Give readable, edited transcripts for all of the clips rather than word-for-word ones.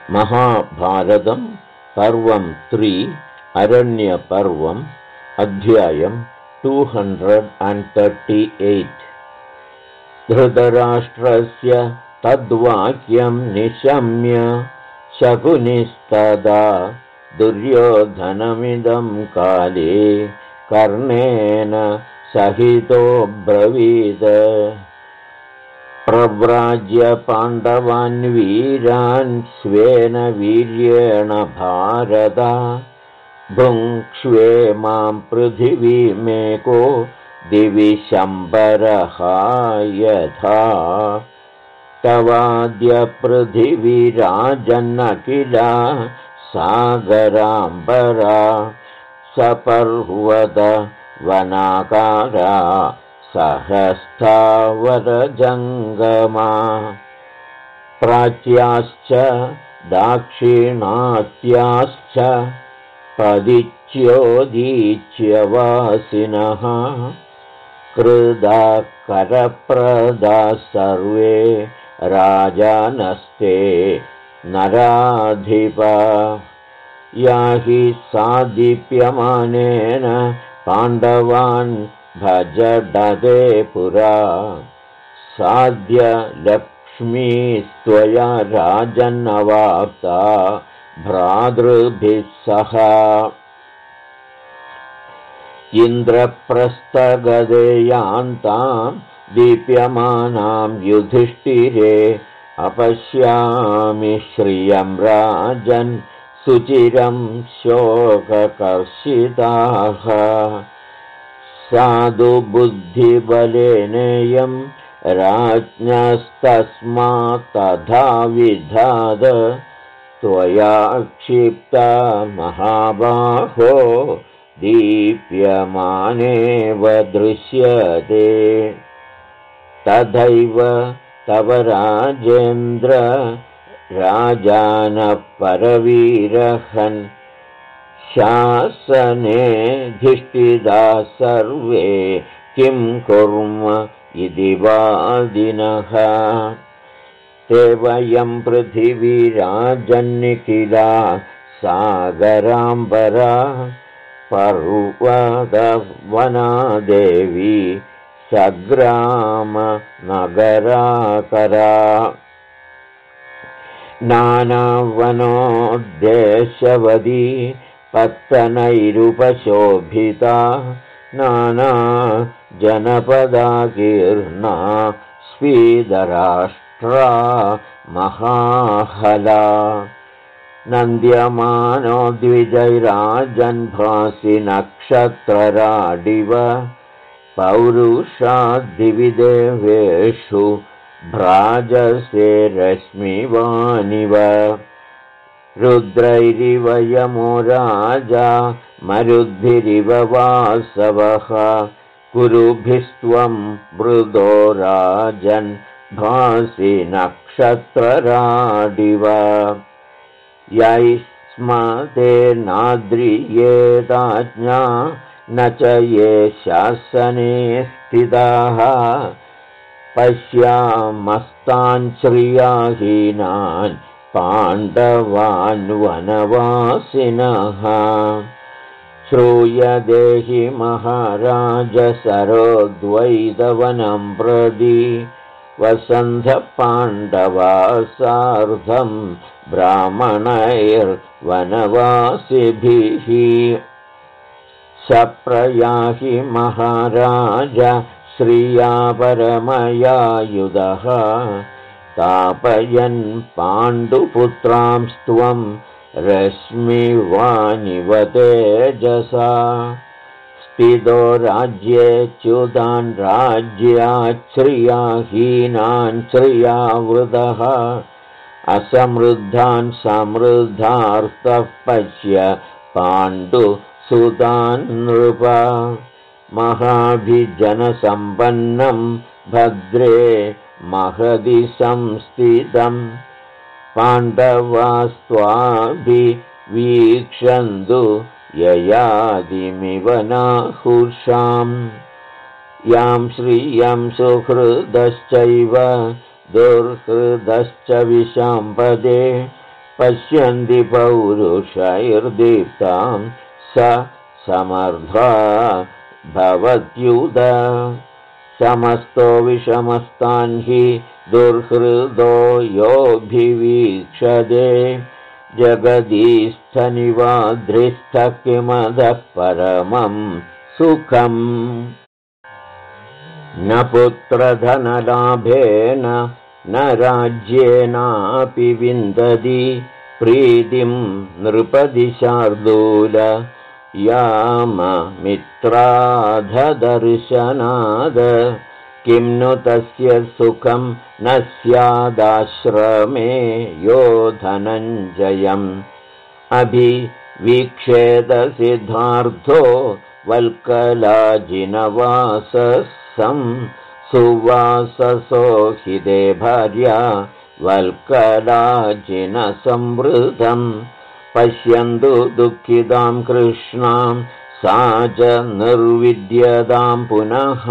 महाभारतं पर्वं 3 अरण्यपर्वम् अध्यायं 238। धृतराष्ट्रस्य तद्वाक्यं निशम्य शकुनिस्तदा दुर्योधनमिदं काले कर्णेन सहितो ब्रवीद। प्रव्राज्य पाण्डवान् वीरान् स्वेन वीर्येण भारत भुङ्क्ष्वे मां पृथिवीमेको दिवि शम्बरः यथा तवाद्य पृथिवीराजन्नकिला सागराम्बरा सपर्वत वनाकारा सहस्थावरजङ्गमा प्राच्याश्च दाक्षिणात्याश्च पदिच्योदीच्यवासिनः कृदा करप्रदा सर्वे राजानस्ते नराधिपा याहि सादीप्यमानेन पाण्डवान् भजडते पुरा साध्य लक्ष्मीस्त्वया राजन्नवाप्ता भ्रातृभिः सह इन्द्रप्रस्थगदे यान्तां दीप्यमानां युधिष्ठिरे अपश्यामि श्रियं राजन् सुचिरं शोककर्षिताः साधु बुद्धिबलेनेयं राज्ञस्तस्मात् तथा विधाद त्वया क्षिप्ता महाबाहो दीप्यमानेव दृश्यते तथैव तव राजेन्द्र राजानः परवीरहन् शासनेऽधिष्ठिता सर्वे किं कुर्म इति वादिनः ते वयं पृथिवीराजन्निखिला सागराम्बरा पर्वतवना देवी सग्रामनगराकरा नानावनोद्देशवदी पत्तनैरुपशोभिता नाना जनपदाकीर्णा स्वीदराष्ट्रा महाहला नन्द्यमानो द्विजैराजन्भासि नक्षत्रराडिव पौरुषाद्दिविदेवेषु भ्राजसे रश्मिवानिव रुद्रैरिव यमो राजा मरुद्भिरिव वासवः कुरुभिस्त्वं मृदो राजन् भासि नक्षत्रराडिव यैस्मते नाद्रियेताज्ञा न च ये शासने स्थिताः पश्यामस्तान् श्रियाहीनान् पाण्डवान् वनवासिनः श्रूयते हि महाराज सरोद्वैतवनं प्रति वसन्तः पाण्डवा सार्धं ब्राह्मणैर्वनवासिभिः सप्रयाहि महाराज श्रिया परमयायुधः तापयन् पाण्डुपुत्रांस्त्वं रश्मिवानिव तेजसा स्थितो राज्ये च्युतान् राज्यात् श्रियाहीनान् श्रियावृतः असमृद्धान् समृद्धार्थः पश्य पाण्डुसुतान् नृप महाभिजनसम्पन्नं भद्रे महदि संस्थितं पाण्डवास्त्वाभिवीक्षन्तु ययादिमिव नाहुषाम् यां श्रियं सुहृदश्चैव दुर्हृदश्च विशाम्पदे पश्यन्ति पौरुषैर्दीप्तां स समर्था भवत्युद समस्तो विषमस्तान् हि दुर्हृदो योऽभिवीक्षते जगदीस्थनिवाद्रिस्थः किमदः परमं सुखम् न पुत्रधनलाभेन न राज्येनापि विन्दति प्रीतिं नृपति शार्दूल याममित्राधदर्शनाद किं नु तस्य सुखं न स्यादाश्रमे यो धनञ्जयम् अभिवीक्षेदसिद्धार्थो वल्कलाजिनवाससं सुवाससो हिते भार्या वल्कलाजिनसंवृतम् पश्यन्तु दुःखितां कृष्णां सा च निर्विद्यतां पुनः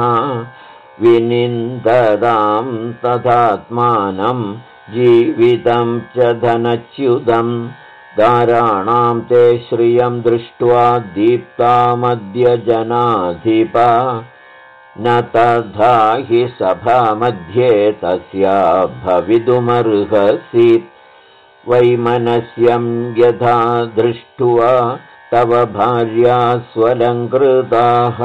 विनिन्दतां तथात्मानं जीवितं च धनच्युतं दाराणां ते श्रियं दृष्ट्वा दीप्तामद्य जनाधिपा न तथा हि सभामध्ये तस्या भवितुमर्हसि वैमनस्यं यथा दृष्ट्वा तव भार्या स्वलङ्कृताः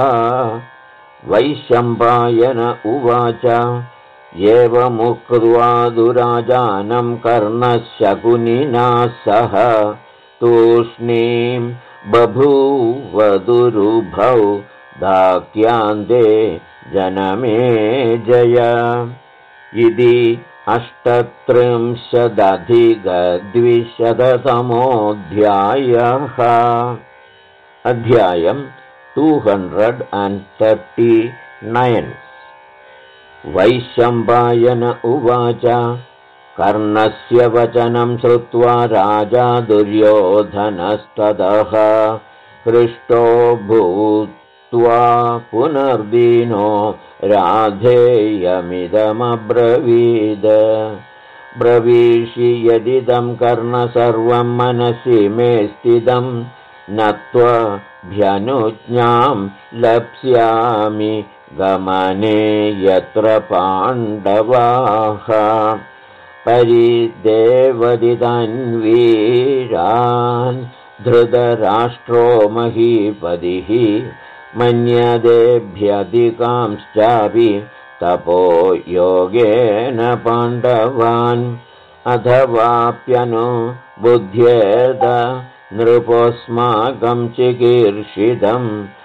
वैशम्पायन उवाच एवमुक्त्वा दुराजानं कर्णशकुनिना सह तूष्णीं बभूवदुरुभौ दाक्यान्ते जनमेजय इति 38-200तमोऽध्यायः अध्यायम् 239 वैशम्पायन उवाच कर्णस्य वचनं श्रुत्वा राजा दुर्योधनस्ततः हृष्टो भूत्वा पुनर्दीनो राधेयमिदमब्रवीद ब्रवीषि यदिदं कर्ण सर्वं मनसि मे स्थितं नत्वभ्यनुज्ञां लप्स्यामि गमने यत्र पाण्डवाः परिदेवदितन्वीरान् धृतराष्ट्रो महीपतिः मन्यदेभ्यधिकांश्चापि तपो योगेन पाण्डवान् अथवाप्यनुबुध्येत नृपोऽस्माकं चिकीर्षितं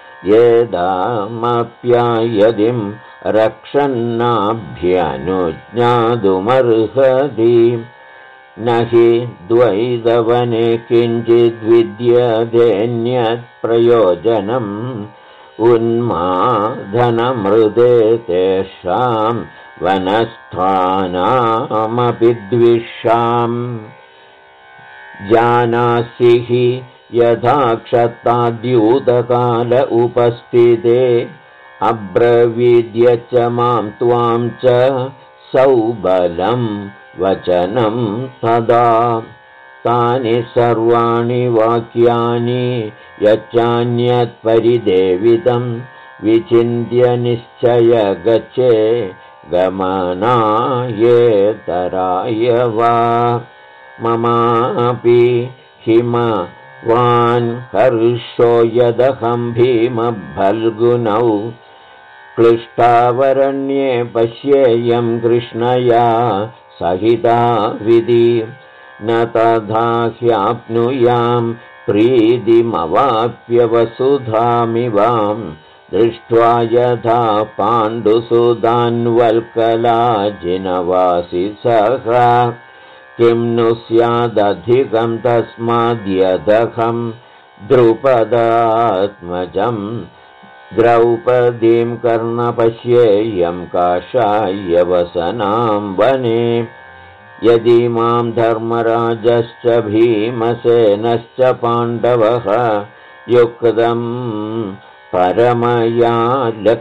येदामप्यायदिं रक्षन्नाभ्यनुज्ञातुमर्हति न हि द्वैतवने किञ्चिद्विद्यतेऽन्यत् प्रयोजनम् उन्मादनमृते तेषां वनस्थानामपि द्विषाम् जानासि हि यथा क्षत्ताद्यूतकाल उपस्थिते अब्रवीद्य च मां त्वां च सौबलं वचनं तदा तानि सर्वाणि वाक्यानि यच्चान्यत्परिदेवितं विचिन्त्य निश्चय गच्छे गमनायेतराय वा ममापि हिमवान् हर्षो यदहं भीमफल्गुनौ क्लिष्टावरण्ये पश्येयं कृष्णया सहिता विधि न तथा ह्याप्नुयां प्रीतिमवाप्य वसुधामिवां दृष्ट्वा यथा पाण्डुसुधान्वल्कलाजिनवासिसः किं नु स्यादधिकं तस्माद्यदहं द्रुपदात्मजं द्रौपदीं कर्णपश्येयं काषायवसनां वने यदि मां धर्मराजश्च भीमसेनश्च पाण्डवः युक्तं परमया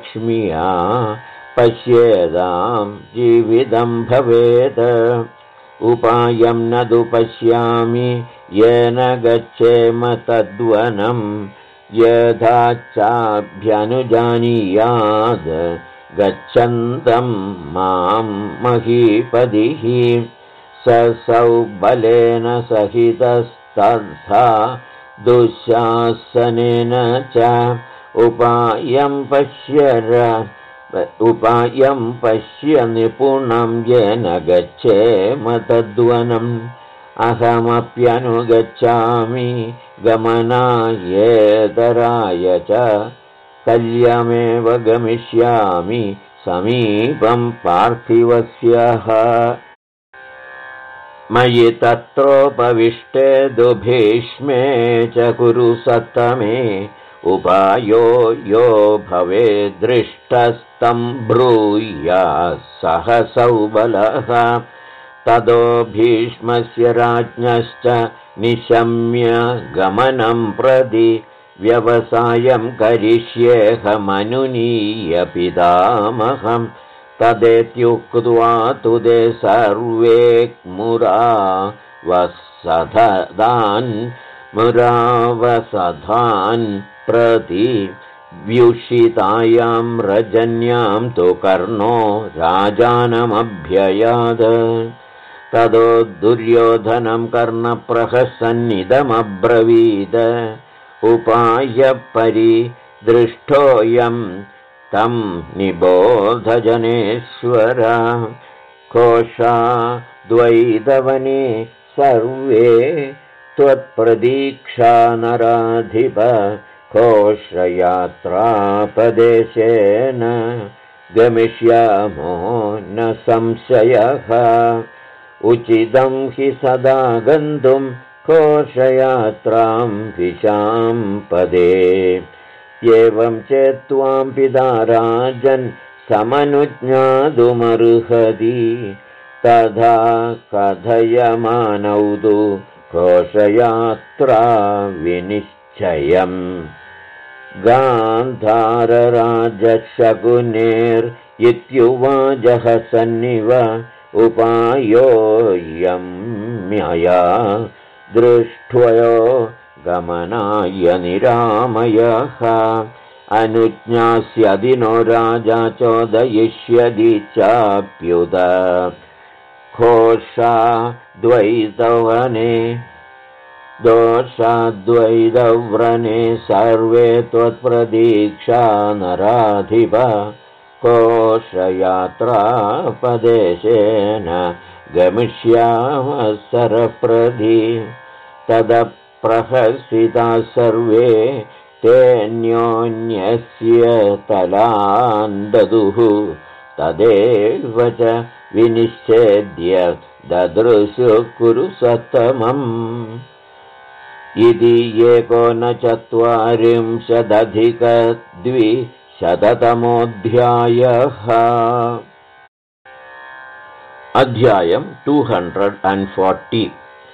लक्ष्म्या पश्येदां जीवितं भवेत् उपायं न तु पश्यामि येन गच्छेम तद्वनं यथा चाभ्यनुजानीयाद् गच्छन्तं मां महीपतिः ससौ बलेन सहितस्तथा दुःशासनेन च उपायं पश्य निपुणं येन गच्छेम तद्वनम् अहमप्यनुगच्छामि गमनायेतराय च कल्यमेव गमिष्यामि समीपं पार्थिवस्यः मयि तत्रोपविष्टे दुभीष्मे च कुरु सत्तमे उपायो यो भवेद्दृष्टस्तं ब्रूयाः सहसौ बलः ततो भीष्मस्य राज्ञश्च निशम्य गमनं प्रति व्यवसायं करिष्येऽहमनुनीय पितामहम् तदेत्युक्त्वा तु ते सर्वे मुरावसधान् प्रति व्युषितायां रजन्यां तु कर्णो राजानमभ्ययाद ततो दुर्योधनं कर्णप्रहसन्निदमब्रवीद उपायपरिदृष्टोऽयं तं निबोधजनेश्वर कोशाद्वैतवने सर्वे त्वत्प्रतीक्षा नराधिप कोशयात्रापदेशेन गमिष्यामो न संशयः उचितं हि सदा गन्तुं कोशयात्रां विशाम्पदे एवं चेत्त्वां पिता राजन् समनुज्ञातुमर्हति तथा कथयमानौ तु कोशयात्रा विनिश्चयम् गान्धारराजशकुनेर्इत्युवाचः सन्निव उपायोऽयं मया दृष्ट्वयो गमनाय निरामयः अनुज्ञास्यदि नो राजा चोदयिष्यति चाप्युत घोषाद्वैतवने दोषाद्वैतव्रणे सर्वे त्वत्प्रतीक्षा नराधिप कोशयात्रापदेशेन गमिष्यामः सरप्रति तदप्रहसिताः सर्वे तेऽन्योन्यस्य तलान्ददुः तदेव च विनिश्चेद्य ददृशु कुरु सत्तमम् इति 1940-200तमोऽध्यायः अध्यायं 240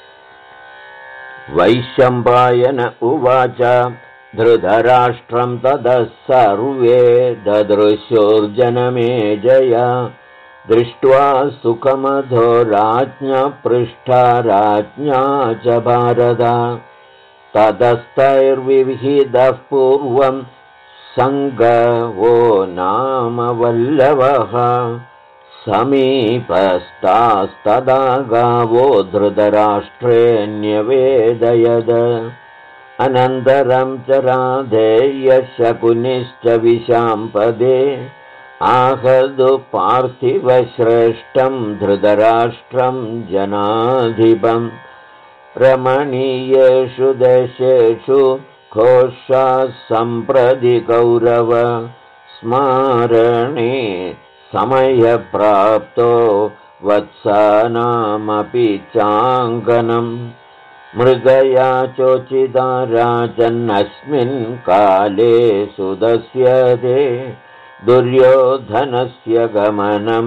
वैशम्पायन उवाच धृतराष्ट्रं ततः सर्वे ददृशुर्जनमेजय दृष्ट्वा सुखमधो राज्ञा पृष्ठा राज्ञा च भारत ततस्तैर्विहितः पूर्वं सङ्गवो नाम वल्लभः समीपस्तास्तदा गावो धृतराष्ट्रे न्यवेदयद अनन्तरं च राधेयः शकुनिश्च विशाम्पदे आहदु पार्थिवश्रेष्ठं धृतराष्ट्रं जनाधिपम् रमणीयेषु देशेषु घोषाः सम्प्रति कौरव स्मारणे समयप्राप्तो वत्सानामपि चाङ्गनम् मृगया चोचिता राजन्नस्मिन् काले सुदस्यते दुर्योधनस्य गमनं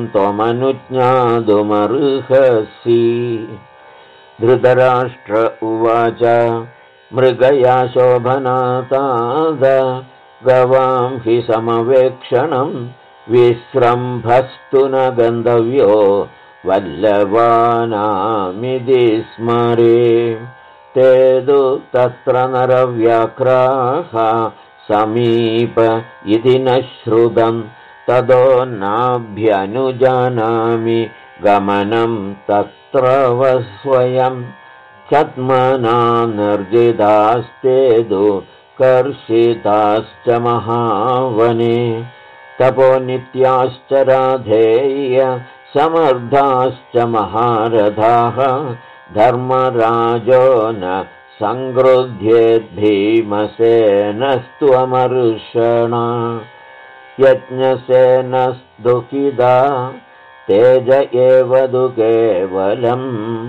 त्वमनुज्ञातुमर्हसि धृतराष्ट्र उवाच मृगया शोभनाताद गवां हि समवेक्षणं विस्रम्भस्तु न गन्तव्यो वल्लवानामिति स्मरे ते तु तत्र नरव्याघ्राः समीप इति न श्रुतं ततो नाभ्यनुजानामि गमनं तत्र स्वयं छद्मना निर्जितास्ते तु कर्षिताश्च महावने तपो नित्याश्च राधेय समर्थाश्च महारथाः धर्मराजो न संगृध्येद्भीमसेनस्त्वमर्षणा यज्ञसेनस्तुकिदा तेज एव तु केवलम्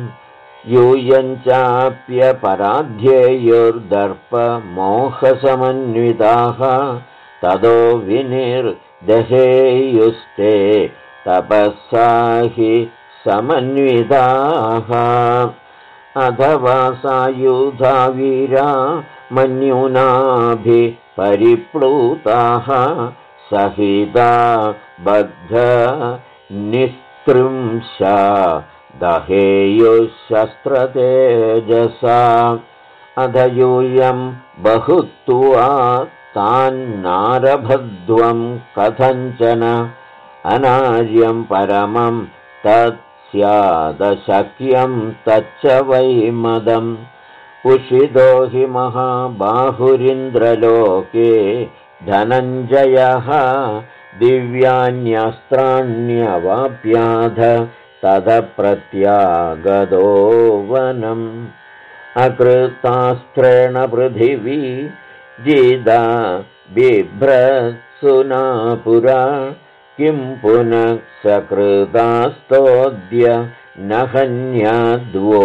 यूयञ्चाप्यपराध्येयुर्दर्पमोहसमन्विताः ततो विनिर्दहेयुस्ते तपःसा हि समन्विताः अथवा सायुधा वीरा मन्युनाभिपरिप्लुताः सहिता बद्धनिस्त्रिंशा दहेयुशस्त्रतेजसा अध यूयं बहुत्वा तान्नारभध्वं कथञ्चन अनार्यं परमं तत्स्यादशक्यं तच्च वैमदम् उषितो हि महाबाहुरिन्द्रलोके धनञ्जयः दिव्यान्यस्त्राण्यवाप्याध ततः प्रत्यागतो वनम् अकृतास्त्रेण पृथिवी जिदा बिभ्रत्सुना पुरा किं पुनः सकृतास्तोद्य न हन्याद्वो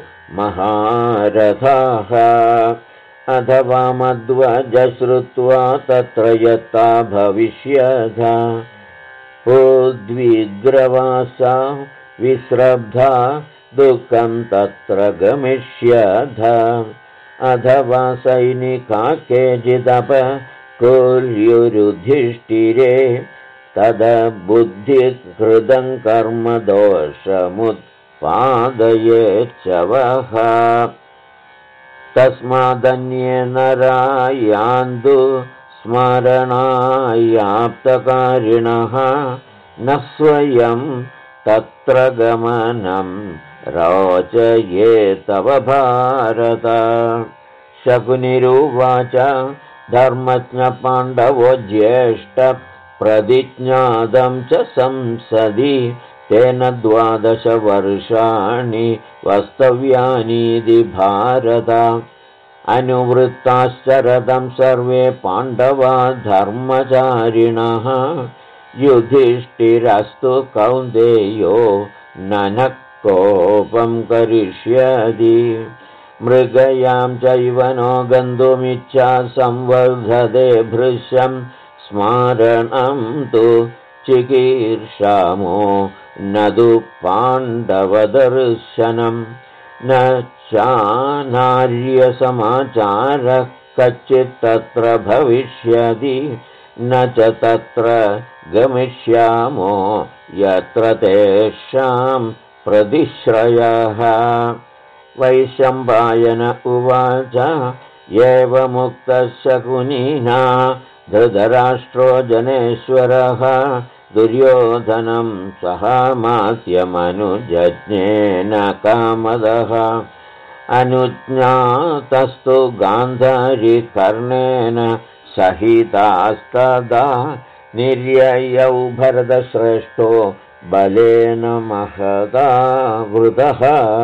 महारथाः अथवा मध्वज श्रुत्वा तत्र यत्ता भविष्यथा उद्विग्रवासा विस्रब्धा दुःखं तत्र गमिष्यथा अथवा सैनिका केचिदपकुर्युरुधिष्ठिरे तदबुद्धिकृतं कर्मदोषमुत्पादयेच्च वः तस्मादन्ये नरायान्तु स्मरणायाप्तकारिणः न स्वयं तत्र गमनं रोचयेतव भारत शकुनिरुवाच धर्मज्ञ पाण्डवो ज्येष्ठप्रतिज्ञातं च संसदि तेन 12 वर्षाणि वस्तव्यानीति भारत अनुवृत्ताश्च रथं सर्वे पाण्डवा धर्मचारिणः युधिष्ठिरस्तु कौन्तेयो ननः कोपं करिष्यति मृगयां चैव नो गन्तुमिच्छा संवर्धते भृशं स्मारणं तु चिकीर्षामो न तु पाण्डवदर्शनं न चानार्यसमाचारः कच्चित् तत्र भविष्यति न च तत्र गमिष्यामो यत्र तेषां प्रतिश्रयः वैशम्पायन उवाच एवमुक्तः शकुनिना धृतराष्ट्रो जनेश्वरः दुर्योधनं सहामात्यमनुजज्ञेन कामदः अनुज्ञातस्तु गान्धारीकर्णेन सहितास्तदा निर्ययौ भरतश्रेष्ठो बलेन महता वृतः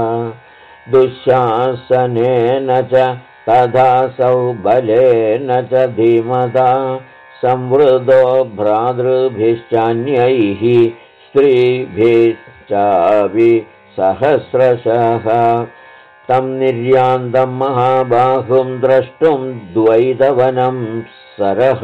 दुःशासनेन च तथासौ बलेन च धीमता संवृतो भ्रातृभिश्चान्यैः स्त्रीभिश्चापि सहस्रशः तं निर्यान्तं महाबाहुं द्रष्टुं द्वैतवनं सरः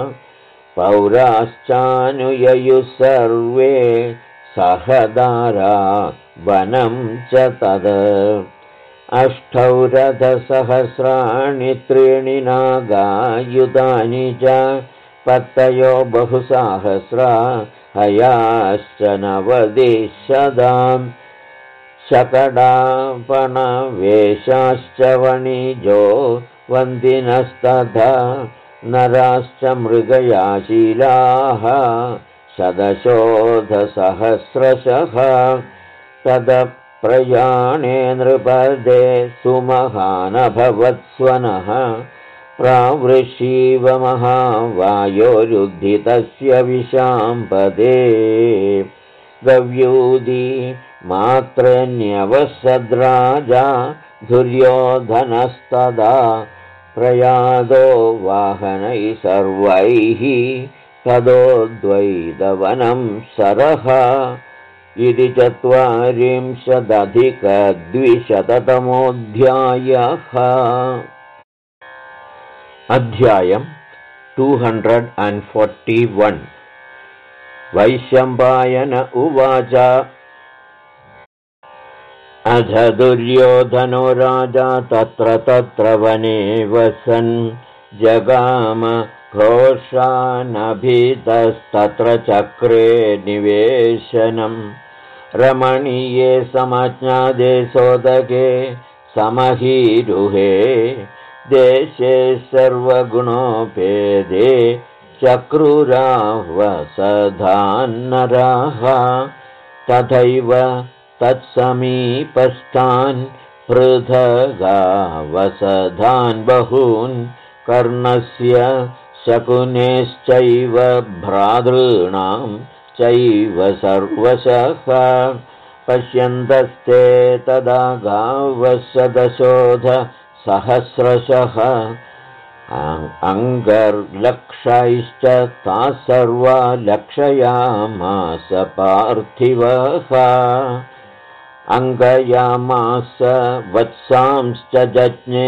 पौराश्चानुययुः सर्वे सहदारा वनं च तद 8 रथसहस्राणि 3 नागायुधानि च पत्तयो बहुसहस्रा हयाश्च 90 शकडापणवेशाश्च वणिजो वन्दिनस्तथा नराश्च मृगयाशीलाः 100,000 तदप्रयाणे नृपदे सुमहानभवत्स्वनः प्रावृषीव महावायोरुद्धितस्य विशाम्पदे गव्यूदी मात्रन्यवसद्राजा दुर्योधनस्तदा प्रयादो वाहनैः सर्वैः तदोद्वैतवनं सरः इति 40,200तमोऽध्यायः। अध्यायम् 241 वैशम्पायन उवाच अथ दुर्योधनो राजा तत्र वने वसन् जगाम घोषानभितस्तत्र चक्रे निवेशनम् रमणीये समज्ञादे सोदके समहीरुहे देशे सर्वगुणोपेदे चक्रुरावसधान्नराः तथैव तत्समीपस्थान् पृथगावसधान् बहून् कर्णस्य शकुनेश्चैव भ्रातॄणां चैव सर्वशः पश्यन्तस्ते तदा गावशतशोधसहस्रशः अङ्गर्लक्षैश्च ताः सर्वा लक्षयामास पार्थिवः अङ्गयामास वत्सांश्च जज्ञे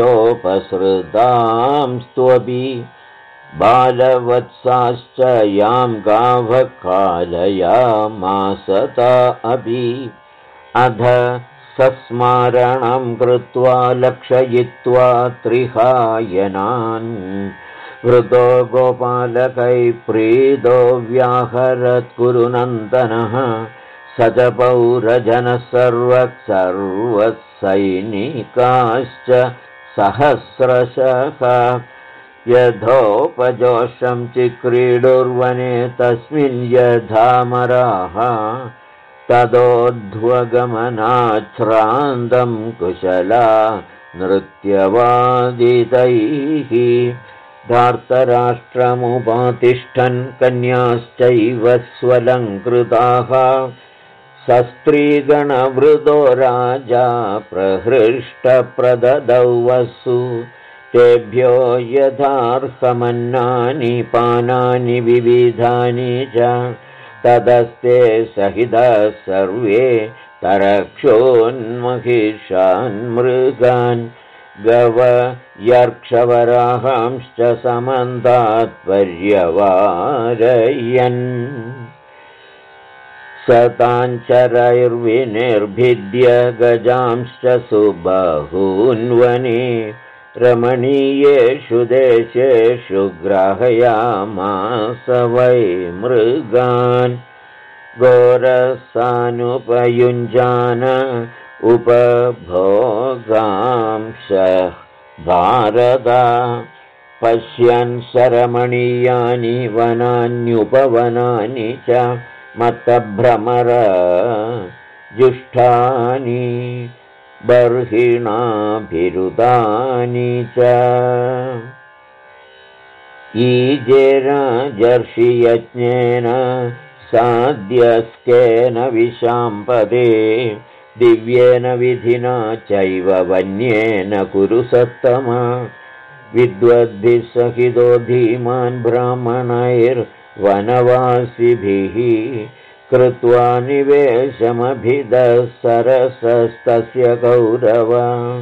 चोपसृतांस्त्वपि बालवत्साश्च यां गावः कालयामास ता अपि अध सस्मारणं कृत्वा लक्षयित्वा त्रिहायनान् वृतो गोपालकै प्रीतो व्याहरत्कुरुनन्दनः स च पौरजनः सर्वः सैनिकाश्च सहस्रशः यथोपजोषं चिक्रीडुर्वने तस्मिन् यथामराः तदोध्वगमनाच्छ्रान्तं कुशला नृत्यवादितैः धार्तराष्ट्रमुपातिष्ठन् कन्याश्चैव स्वलङ्कृताः सस्त्रीगणवृतो राजा प्रहृष्टप्रददौ वसु तेभ्यो यथार्हमन्नानि पानानि विविधानि च तदस्ते सहितः सर्वे तरक्षोन्महिषान् मृगान् गवयर्क्षवराहांश्च समन्तात्पर्यवारयन् शताञ्चरैर्विनिर्भिद्य गजांश्च सुबहून्वने रमणीयेषु देशेषु ग्राहयामास वै मृगान् घोरसानुपयुञ्जान उपभोगांश भारत पश्यन् सरमणीयानि वनान्युपवनानि च मत्तभ्रमर जुष्टानि बर्हिणाभिरुदानि च ईजेराजर्षियज्ञेन साध्यस्केन विशाम्पदे दिव्येन विधिना चैव वन्येन कुरु सत्तमा विद्वद्भिः सहितो धीमान् ब्राह्मणैर्वनवासिभिः कृत्वा निवेशमभिदः सरसस्तस्य कौरव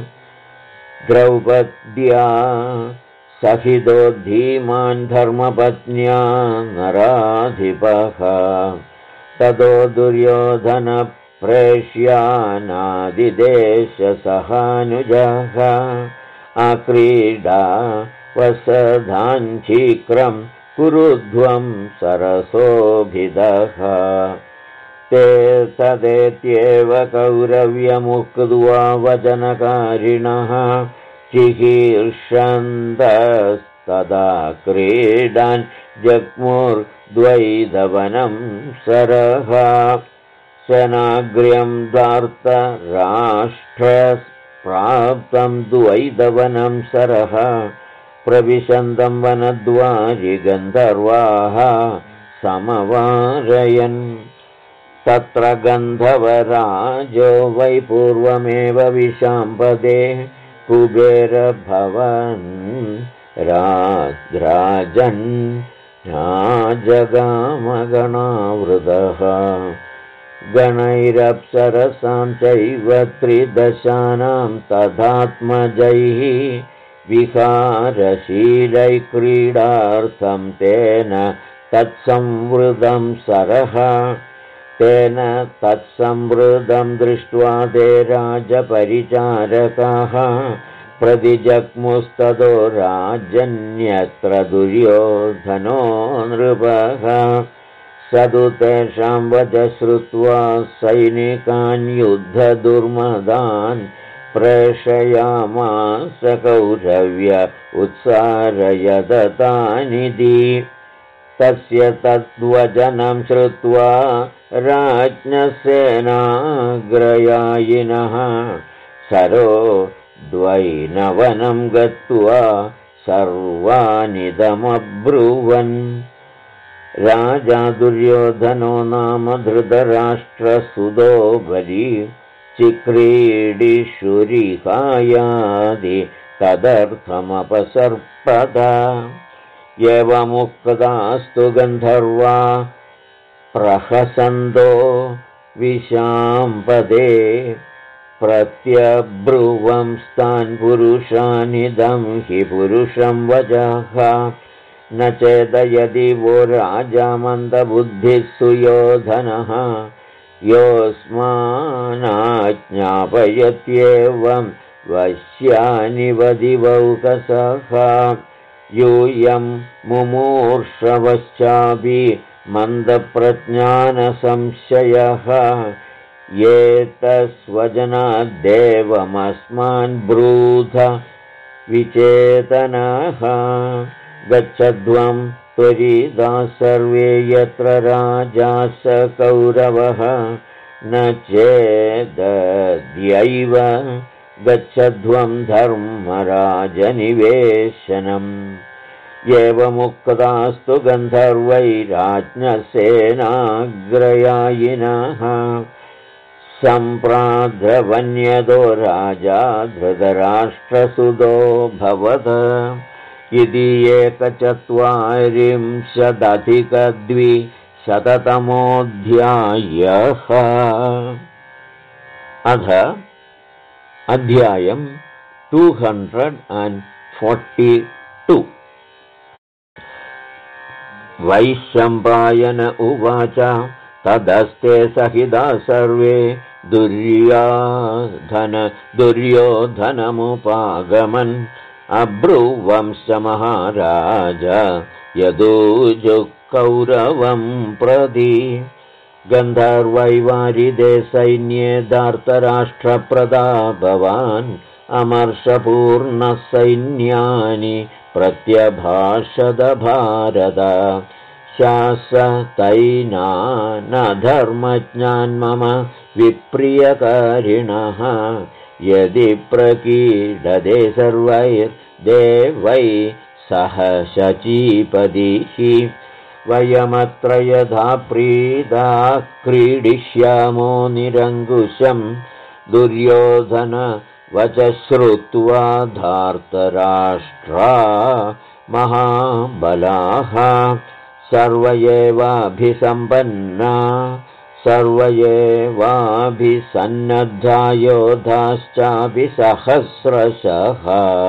द्रौपद्या सहितो धीमान् धर्मपत्न्या नराधिपः ततो दुर्योधन प्रेष्यानादिदेशसहानुजः आक्रीडा वसधाञ्चीक्रं कुरुध्वं सरसोभिदः ते तदेत्येव कौरव्यमुक्त्वा वचनकारिणः चिकीर्षन्तस्तदा क्रीडान् जग्मुर्द्वैतवनं सरः सेनाग्र्यं धार्तराष्ट्रप्राप्तं द्वैतवनं सरः प्रविशन्तं वनद्वारि गन्धर्वाः समवारयन् तत्र गन्धर्वराजो वै पूर्वमेव विशाम्पदे कुबेरभवन् राजन् जगामगणावृतः गणैरप्सरसां चैव त्रिदशानां तथात्मजैः विहारशीलै क्रीडार्थं तेन तत्संवृतं सरः तेन तत्संवृतं दृष्ट्वा ते राजपरिचारकाः प्रतिजग्मुस्ततो राजन्यत्र दुर्योधनो नृपः स तु तेषां वच श्रुत्वा सैनिकान् युद्धदुर्मदान् प्रेषयामास कौरव्य उत्सारयदतानिधि तस्य तद्वचनं श्रुत्वा राज्ञसेनाग्रयायिनः सरो द्वैनवनं गत्वा सर्वानिदमब्रुवन् राजा दुर्योधनो नाम धृतराष्ट्रसुतो बली चिक्रीडिषुरिकायादि तदर्थमपसर्पद एवमुक्तास्तु गन्धर्वा प्रहसन्तो विशाम्पदे प्रत्यब्रुवंस्तान् पुरुषानिदं हि पुरुषं वचः न चेदयदि वो राजा मन्दबुद्धिः सुयोधनः योऽस्मानाज्ञापयत्येवं वश्यानि वदिवौकसः यूयं मुमूर्षवश्चापि मन्दप्रज्ञानसंशयः एतस्वजनाद्देवमस्मान् ब्रूध विचेतनः गच्छध्वं त्वरिता सर्वे यत्र राजा स कौरवः न चेदद्यैव गच्छध्वं धर्मराजनिवेशनम् एवमुक्तास्तु गन्धर्वैराज्ञसेनाग्रयायिनः सम्प्राद्रवन्यतो राजा धृतराष्ट्रसुतो भवद इति 1,200 अथ अध्यायं 242 वैशम्पायन उवाच तदस्ते सहिता सर्वे दुर्योधनमुपागमन् अब्रुवंश्च महाराज यदूजुः कौरवं प्रति गन्धर्वैवारिदे सैन्ये धार्तराष्ट्रप्रतापवान् अमर्षपूर्णः सैन्यानि प्रत्यभाषद भारत शासतैना न धर्मज्ञान् मम विप्रियकारिणः यदि प्रकीडते सर्वैर्देवै सह शचीपतिः वयमत्र यथा प्रीता क्रीडिष्यामो निरङ्कुशं दुर्योधन वच श्रुत्वा धार्तराष्ट्रा महाबलाः सर्व एवाभिसम्पन्ना सर्व एवाभिसन्नद्धा योधाश्चापि सहस्रशः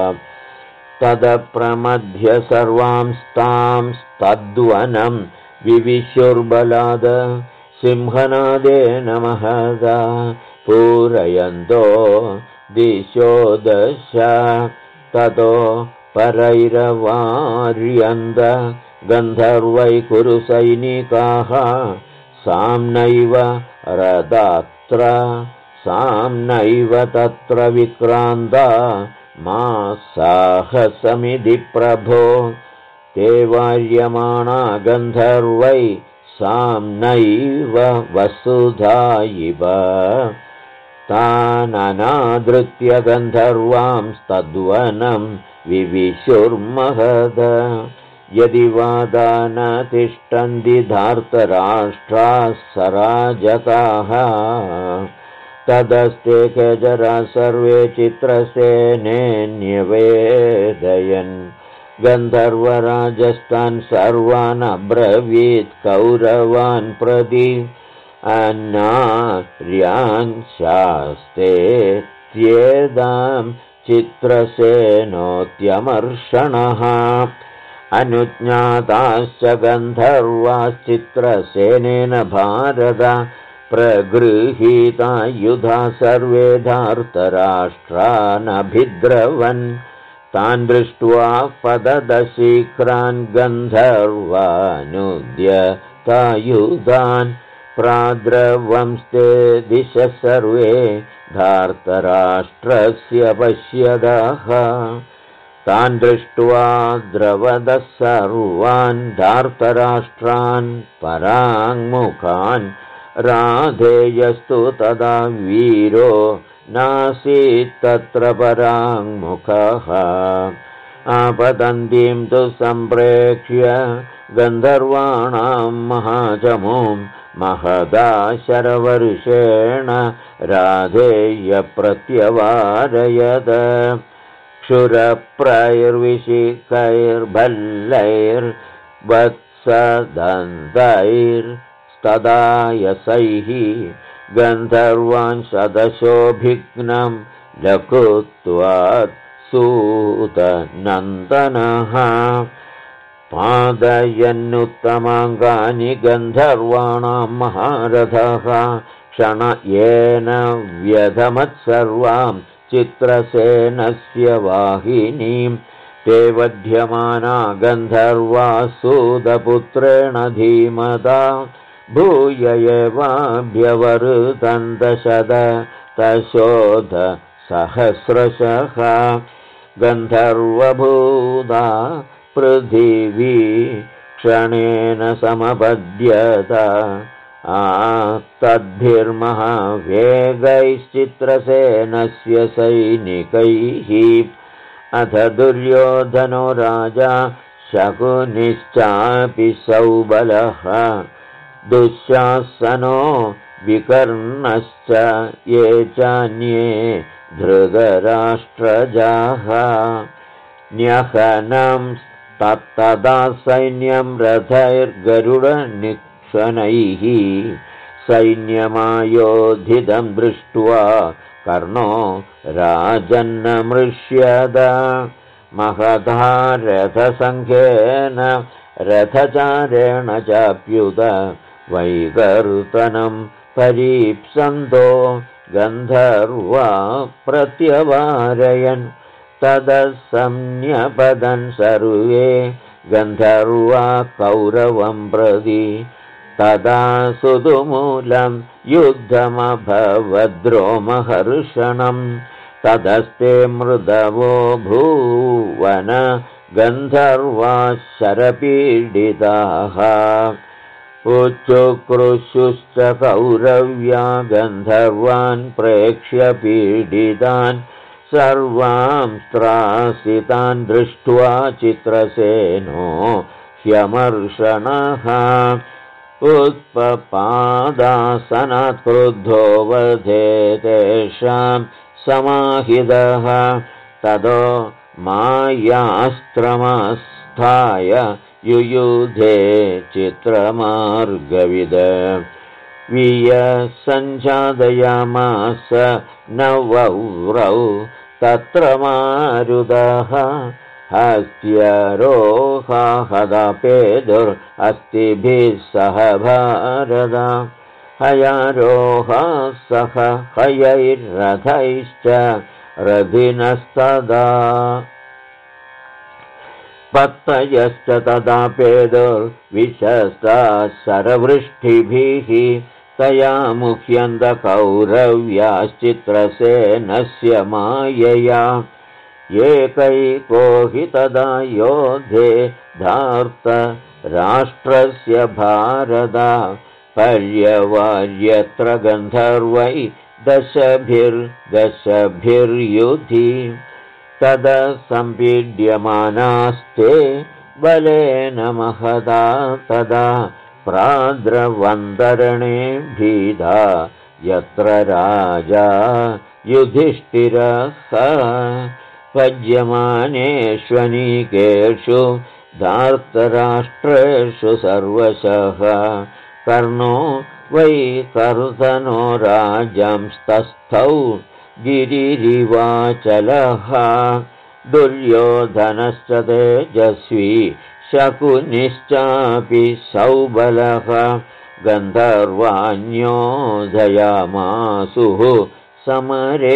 तदप्रमध्य सर्वांस्तांस्तद्वनं विविशुर्बलाद सिंहनादेन महदा पूरयन्तो दिशो दश ततो परैरवार्यन्द गन्धर्वै कुरु सैनिकाः साम्नैव रदात्र साम्नैव तत्र विक्रान्ता मा साहसमिति प्रभो ते वार्यमाणा गन्धर्वै साम्नैव वसुधा इव ताननादृत्य गन्धर्वांस्तद्वनं विविशुर्महद यदि वादा न तिष्ठन्ति धार्तराष्ट्राः सराजकाः तदस्ते केचरा सर्वे चित्रसेने न्यवेदयन् गन्धर्वराजस्तान् सर्वान् अब्रवीत् कौरवान् प्रति अन्नार्यान् शास्ते त्येदां चित्रसेनोत्यमर्षणः अनुज्ञाताश्च गन्धर्वाश्चित्रसेनेन भारत प्रगृहीता युधा सर्वे धार्तराष्ट्रानभिद्रवन् तान् दृष्ट्वा पददशीघ्रान् गन्धर्वानुद्यतायुधान् प्राद्रवंस्ते दिशः सर्वे धार्तराष्ट्रस्य पश्यदः तान् दृष्ट्वा द्रवदः सर्वान् धार्तराष्ट्रान् पराङ्मुखान् राधेयस्तु तदा वीरो नासीत् तत्र पराङ्मुखः आपतन्तीं तु सम्प्रेक्ष्य गन्धर्वाणां महाचमूं महदा शरवर्षेण राधेय प्रत्यवारयद क्षुरप्रैर्विशिखैर्भल्लैर्वत्सदन्तैस्तदायसैः गन्धर्वान् शतशोभिघ्नं लकुत्वात् सूतनन्दनः पादयन्नुत्तमाङ्गानि गन्धर्वाणां महारथः क्षणयेन व्यधमत्सर्वां चित्रसेनस्य वाहिनीं ते वध्यमाना गन्धर्वा सूतपुत्रेण धीमता भूय एवाभ्यवरुदन्तशतशोधसहस्रशः गन्धर्वभूता पृथिवी क्षणेन समपद्यत तद्भिर्महावेगैश्चित्रसेनस्य सैनिकैः अथ दुर्योधनो राजा शकुनिश्चापि सौबलः दुःशासनो विकर्णश्च ये चान्ये धृतराष्ट्रजाः न्यहनं तत्तदा सैन्यं रथैर्गरुडनिक्षणैः सैन्यमायोधितं दृष्ट्वा कर्णो राजन्नमृष्यद महधा रथसङ्ख्येन रथचारेण चाप्युत वैकर्तनं परीप्सन्तो गन्धर्वा प्रत्यवारयन् तदसंज्ञपदन् सर्वे गन्धर्वा कौरवं प्रति तदा सुदुमूलं युद्धमभवद्रोमहर्षणं तदस्ते मृदवो भूवन गन्धर्वा शरपीडिताः उच्चुक्रुशुश्च कौरव्या गन्धर्वान् प्रेक्ष्य पीडितान् सर्वांस्त्रासितान् दृष्ट्वा चित्रसेनो ह्यमर्षणः उत्पपादासनात् क्रुद्धो वधे तेषां समाहितः ततो मायास्त्रमास्थाय युयुधे चित्रमार्गविद वियसञ्चादयामास नवव्रौ तत्र मारुदः हस्त्यारोहाहदापेदुरस्तिभिः सह भारत हयारोहा सह हयैर्रथैश्च रथिनस्तदा पत्तयश्च तदा पेदुर्विशस्ताः शरवृष्टिभिः तया मुह्यन्तकौरव्याश्चित्रसेनस्य मायया एकैको हि तदा योधे धार्तराष्ट्रस्य भारत पर्यवार्यत्र गन्धर्वै दशभिर्युधि तदा सम्पीड्यमानास्ते बलेन महदा तदा प्राद्रवन्तरणे भीदा यत्र राजा युधिष्ठिरः पज्यमानेष्वनीकेषु धार्तराष्ट्रेषु सर्वशः कर्णो वै कर्दनो राजंस्तस्थौ गिरिरिवाचलः दुर्योधनश्च तेजस्वी शकुनिश्चापि सौबलः गन्धर्वान्योदयामासुः समरे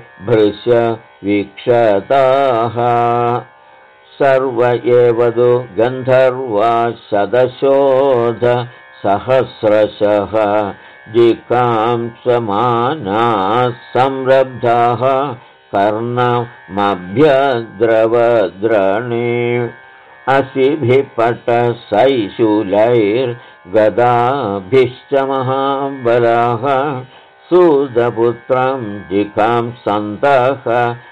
भृशवीक्षताः सर्व एव तु गन्धर्वा शतशोधसहस्रशः जिकांसमानाः संरब्धाः कर्णमभ्यद्रवद्रणे असिभिः पटशैशूलैर्गदाभिश्च महाबलाः सूतपुत्रं जिकांसन्तः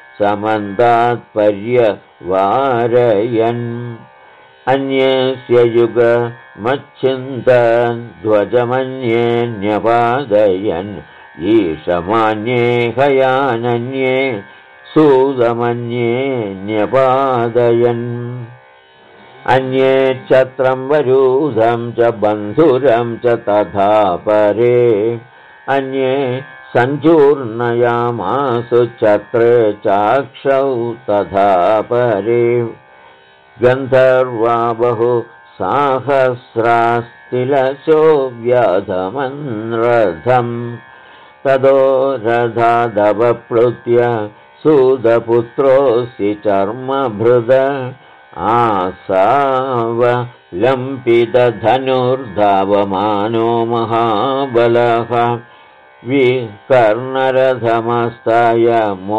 समन्तात्पर्यवारयन् अन्यस्य युगमच्छिन्दन् ध्वजमन्ये न्यपादयन् ईशमान्ये हयानन्ये सूतमन्ये न्यपादयन् अन्ये छत्रं वरूधं च बन्धुरं च तथा परे अन्ये सञ्चूर्णयामासु चक्रे चाक्षौ तथा परे गन्धर्वा बहु साहस्रास्तिलशो व्याधमन्रथम् तदो रथादवप्लुत्य सूतपुत्रोऽसि चर्मभृद आसावलम्पितधनुर्धावमानो महाबलः विकर्णरथमस्ताय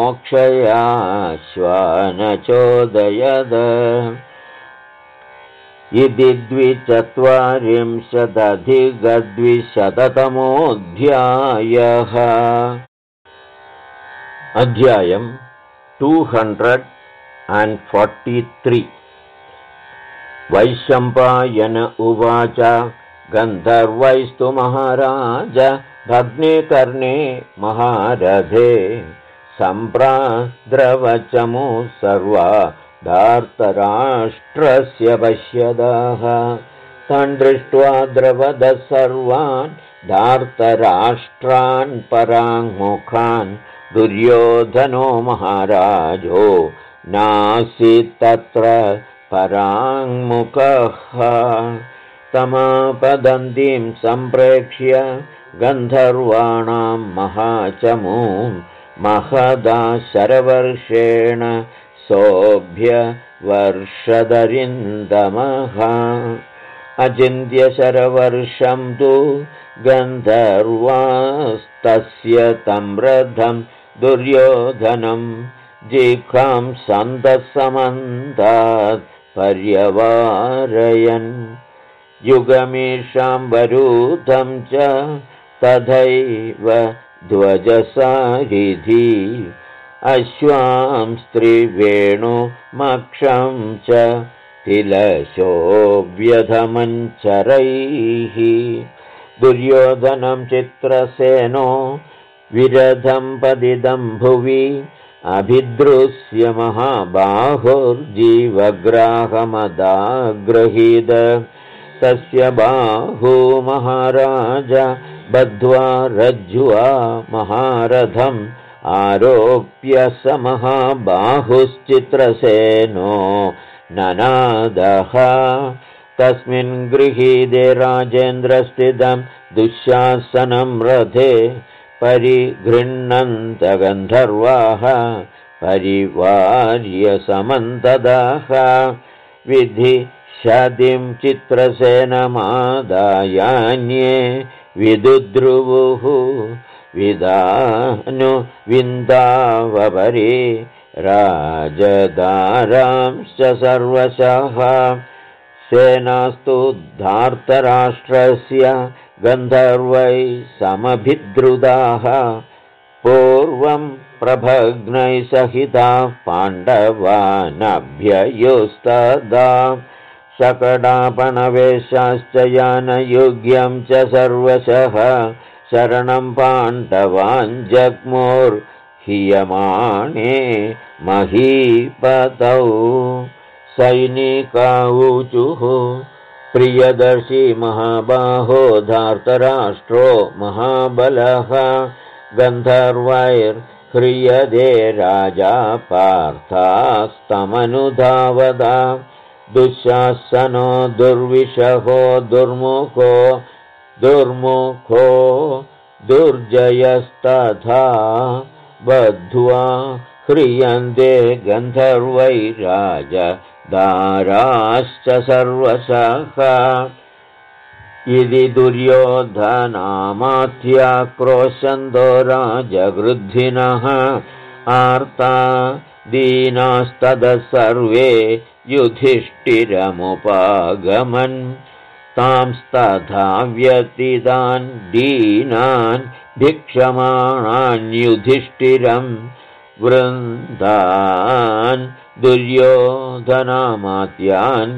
मोक्षयाश्वानचोदयद इति 240-द्विशततमोऽध्यायः अध्यायम् 243 वैशम्पायन उवाच गन्धर्वैस्तु महाराज भग्नेकर्णे महारथे सम्प्राद्रवचमु सर्वा धार्तराष्ट्रस्य पश्यदाः तान् दृष्ट्वा द्रवदः सर्वान् धार्तराष्ट्रान् पराङ्मुखान् दुर्योधनो महाराजो नासीत् तत्र पराङ्मुखः तमापदन्तीं सम्प्रेक्ष्य गन्धर्वाणां महाचमूं महदा शरवर्षेण सोभ्य वर्षदरिन्दमः अचिन्त्य शरवर्षं तु गन्धर्वास्तस्य तं रथं दुर्योधनं जिघां सन्तसमन्तात् पर्यवारयन् युगमीषां वरूथं च तथैव ध्वजसारिधि अश्वां स्त्रीवेणुमक्षं च तिलशोऽव्यधमञ्चरैः दुर्योधनं चित्रसेनो विरधं पतितं भुवि अभिदृश्य महाबाहुर्जीवग्राहमदाग्रहीत तस्य बाहू महाराज बद्ध्वा रज्ज्वा महारथम् आरोप्य स महाबाहुश्चित्रसेनो ननादः तस्मिन् गृहीते राजेन्द्रस्थितं दुःशासनं रथे परिगृह्णन्त गन्धर्वाः परिवार्य समन्तदाः विधि शतिं चित्रसेनमादायान्ये विदुद्रुवुः विदानु विन्दावपरि राजदारांश्च सर्वशः सेनास्तु धार्तराष्ट्रस्य गन्धर्वै समभिद्रुदाः पूर्वं प्रभग्नैः सहिताः पाण्डवानभ्ययुस्तदा शकटापणवेशाश्च यानयुग्यं च सर्वशः शरणं पाण्डवान् जग्मुर्ह्रियमाणे महीपतौ सैनिकाऊचुः प्रियदर्शी महाबाहो धार्तराष्ट्रो महाबलः गन्धर्वैर्ह्रियदे राजा पार्थास्तमनुधावदा दुःशासनो दुर्विषहो दुर्मुखो दुर्जयस्तथा बद्ध्वा ह्रियन्ते गन्धर्वैराजदाराश्च सर्वशः इति दुर्योधनामात्याक्रोशन्तो राजगृद्धिनः आर्ता दीनास्ततः सर्वे युधिष्ठिरमुपागमन् तांस्तथा व्यतीतान् दीनान् भिक्षमाणान् युधिष्ठिरं वृन्दान् दुर्योधनामात्यान्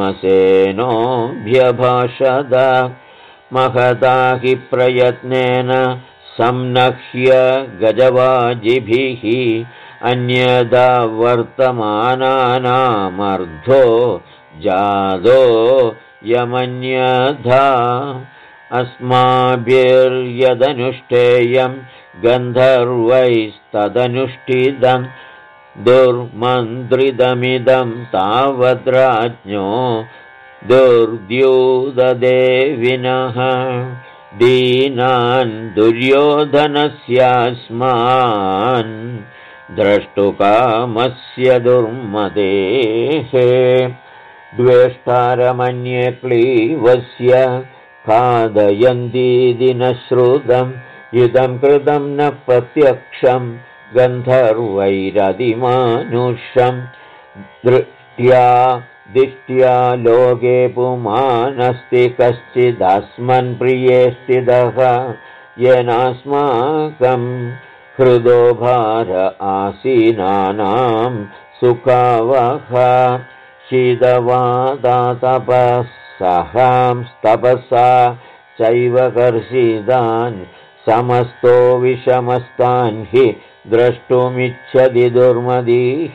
भीमसेनोऽभ्यभाषद महता हि प्रयत्नेन संनह्य गजवाजिभिः अन्यदा वर्तमानानामर्धो जादो यमन्यथा अस्माभिर्यदनुष्ठेयं गन्धर्वैस्तदनुष्ठितं दुर्मन्त्रिदमिदं तावद्राज्ञो दुर्द्युददेविनः दीनान् दुर्योधनस्यास्मान् द्रष्टुकामस्य दुर्मतेः द्वेष्टारमन्ये क्लीवस्य खादयन्तीति न श्रुतम् इदं कृतं न प्रत्यक्षं गन्धर्वैरदिमानुषं दिष्ट्या लोके पुमानस्ति कश्चिदस्मन् प्रिये स्थितः येनास्माकं हृदो भार आसीनानां सुखावः शीतवादातपःसहांस्तपसा चैव कर्षितान् समस्तो विषमस्तान् हि द्रष्टुमिच्छति दुर्मदीः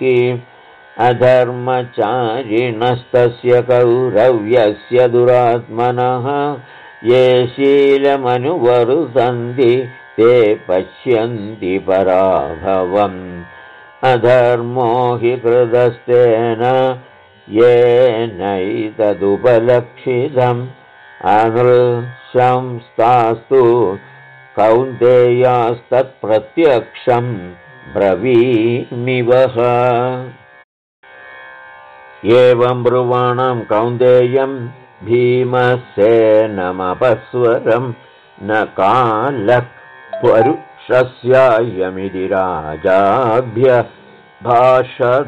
अधर्मचारिणस्तस्य कौरव्यस्य दुरात्मनः ये शीलमनुवर्तन्ति ते पश्यन्ति पराभवम् अधर्मो हि कृतस्तेन येनैतदुपलक्षितम् अनृशंस्तास्तु कौन्तेयास्तत्प्रत्यक्षं ब्रवीमिवः एवं ब्रुवाणं कौन्तेयं भीमसेनमपस्वरं न कालः परुषस्यायमिति राजाभ्यभाषत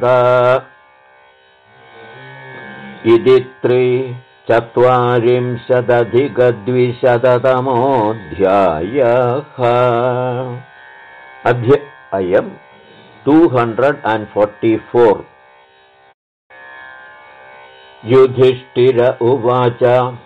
इति 340-द्विशततमोऽध्यायः अध्यायम् 244 युधिष्ठिर उवाच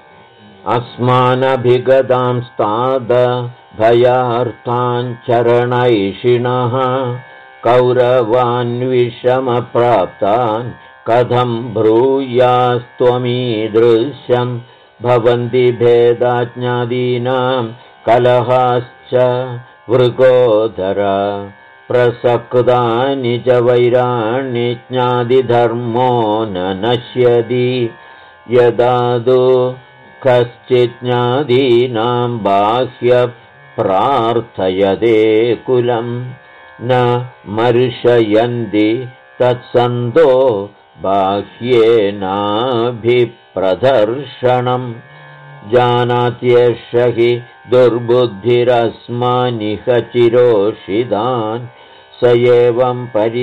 अस्मानभिगतांस्ताद भयार्तान् चरणैषिणः कौरवान् विषमप्राप्तान् कथं ब्रूयास्त्वमीदृशं भवन्ति भेदाज्ञादीनां कलहाश्च वृकोदर प्रसक्तानि च वैराणि ज्ञादिधर्मो न नश्यति यदा तु कश्चिज्ञादीनां बाह्य प्रार्थयते कुलं न मर्शयन्ति तत्सन्तो बाह्येनाभिप्रदर्शनम् जानात्येष हि दुर्बुद्धिरस्मानिह चिरोषिदान् स एवं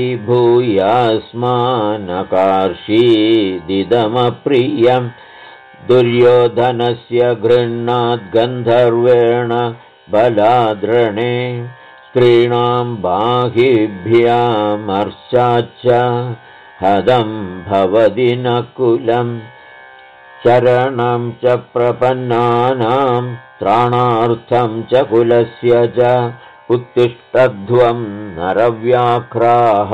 परिभूयास्मानकार्षीदिदमप्रियम् दुर्योधनस्य गृह्णाद्गन्धर्वेण बलाद्रणे स्त्रीणां बाहिभ्यामर्चाच्च हदं भवति नकुलम् शरणं च प्रपन्नानां त्राणार्थं च कुलस्य च उत्तिष्ठध्वं नरव्याघ्राः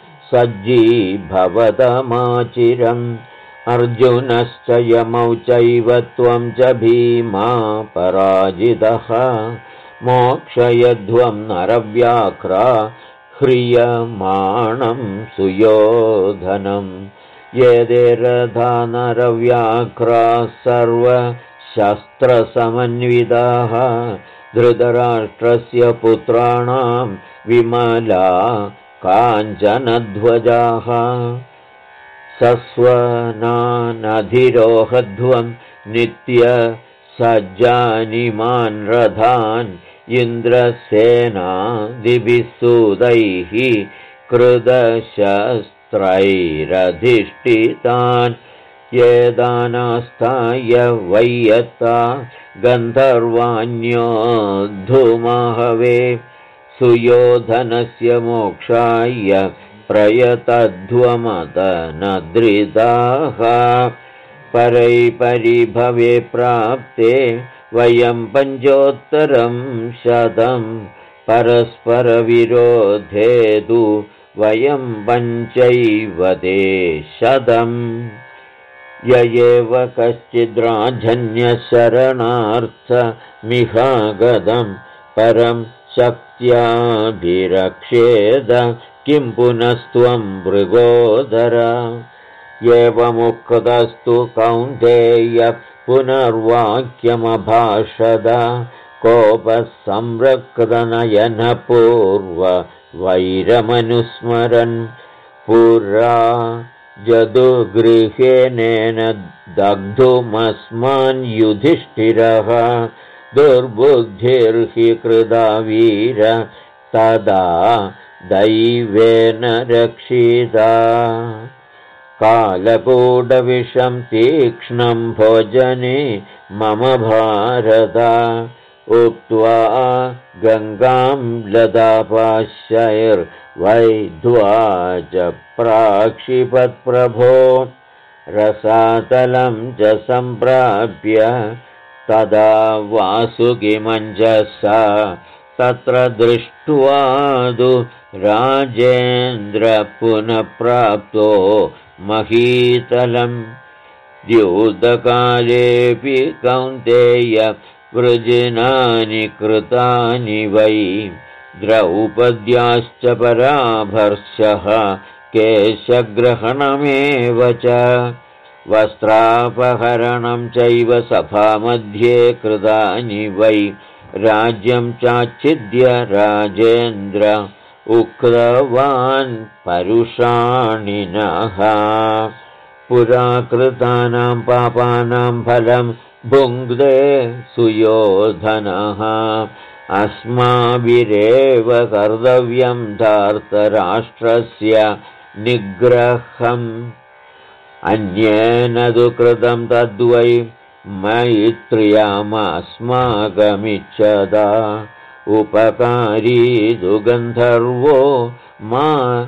सज्जीभवतमाचिरम् अर्जुनश्च यमौ चैव त्वं च भीमा पराजितः मोक्षयध्वं नरव्याघ्रा ह्रियमाणं सुयोधनम् ये रथा नरव्याघ्राः सर्वशस्त्रसमन्विताः धृतराष्ट्रस्य पुत्राणां विमला काञ्चनध्वजाः सस्वनानधिरोहध्वं नित्यसज्जानिमान् रथान् इन्द्रसेनादिभिः सूदैः कृतशस्त्रैरधिष्ठितान् ये दानास्ताय वैयत्ता गन्धर्वाण्योद्धुमहवे सुयोधनस्य मोक्षाय प्रयतध्वमतनद्रिताः परैपरिभवे प्राप्ते वयं 500 परस्परविरोधे तु वयं 5 य एव कश्चिद्राजन्यशरणार्थमिहागतं परं शक्त्याभिरक्षेद किं पुनस्त्वं मृगोदर एवमुक्तस्तु कौन्तेय पुनर्वाक्यमभाषद कोपसंरक्तनयनपूर्ववैरमनुस्मरन् पुरा जदुगृहेनेन दग्धुमस्मान् युधिष्ठिरः दुर्बुद्धिर्हि कृता वीर तदा दैवेन रक्षिता कालकूटविषं तीक्ष्णं भोजने मम भारत उक्त्वा गङ्गां लदापाशैर्वैध्वा च प्राक्षिपत्प्रभो रसातलं च सम्प्राप्य तदा वासुकिमञ्जसा तत्र दृष्ट्वा तु राजेन्द्र पुनः प्राप्तो महीतलं द्यूतकालेऽपि कौन्तेय वृजनानि कृतानि वै द्रौपद्याश्च पराभर्षः केशग्रहणमेव च वस्त्रापहरणं चैव सभामध्ये कृतानि वै राज्यं चाच्छिद्य राजेन्द्र उक्तवान् परुषाणिनः पुरा कृतानां पापानां फलं भुङ्क्ते सुयोधनः अस्माभिरेव कर्तव्यं धार्तराष्ट्रस्य निग्रहम् अन्येन तु कृतं तद्वै मैत्र्यामस्माकमिच्छदा उपकारी तु गन्धर्वो मा